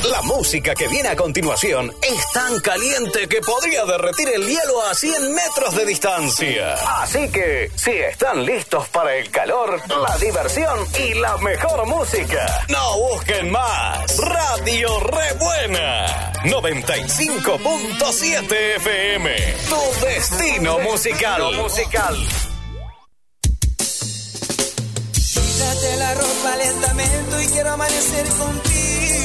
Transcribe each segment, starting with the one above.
La música que viene a continuación es tan caliente que podría derretir el hielo a 100 metros de distancia. Así que, si están listos para el calor, la diversión y la mejor música, no busquen más. Radio Rebuena 95.7 FM. Tu destino musical. Quítate la ropa lentamente y quiero amanecer contigo.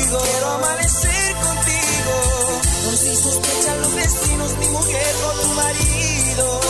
Por si sospechan los vecinos, mi mujer o tu marido.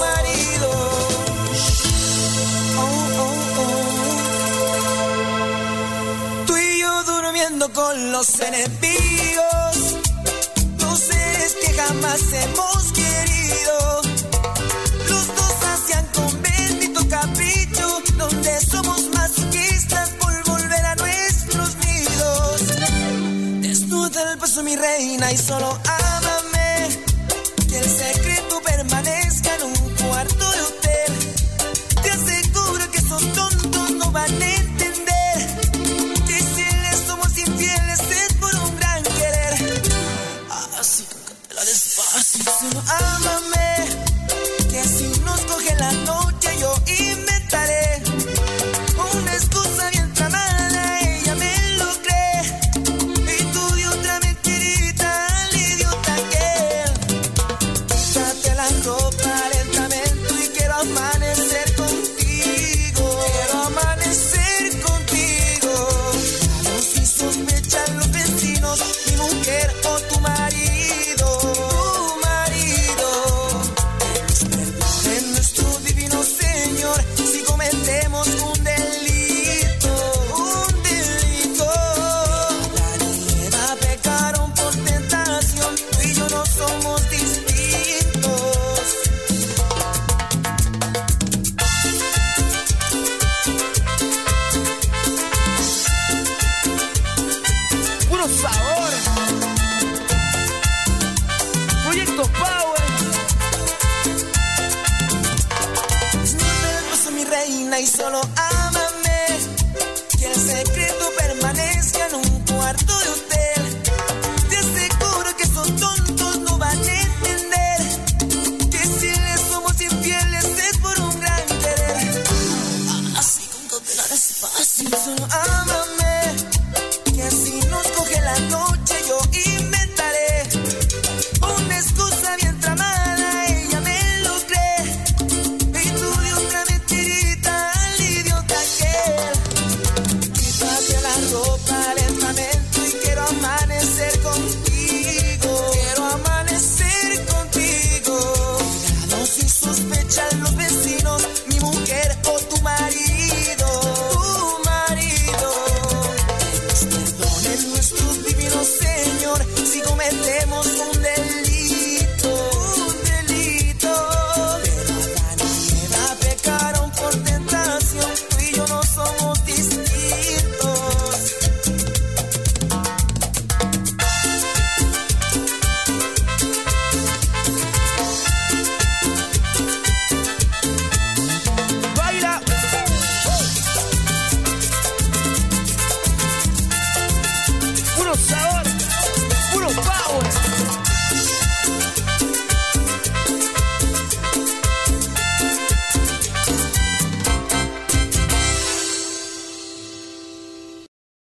Tú y yo durmiendo con los enemigos. No sé, es que jamás hemos querido. Los dos hacían con bendito capricho, donde somos masoquistas por volver a nuestros nidos. Desnuda el paso, mi reina, y solo ámame. Que el secreto permanezca en un cuarto de hotel. Te aseguro que esos tontos no van a entender que si les somos infieles es por un gran querer. Así, cántala despacio. Solo ámame, que si nos coge la noche yo inventaré una excusa bien tramada, ella me lo cree. Y tú de otra mentirita al idiota aquel. Quítate la ropa lentamente y quiero amanecer contigo. No si sospechan los vecinos, mi mujer o tu marido. En nuestro divino Señor, si cometemos un delito. Nadie va a pecar por tentación, tú y yo no somos distintos. Puro sabor. Proyecto Power. Desnuda el paso, mi reina, y solo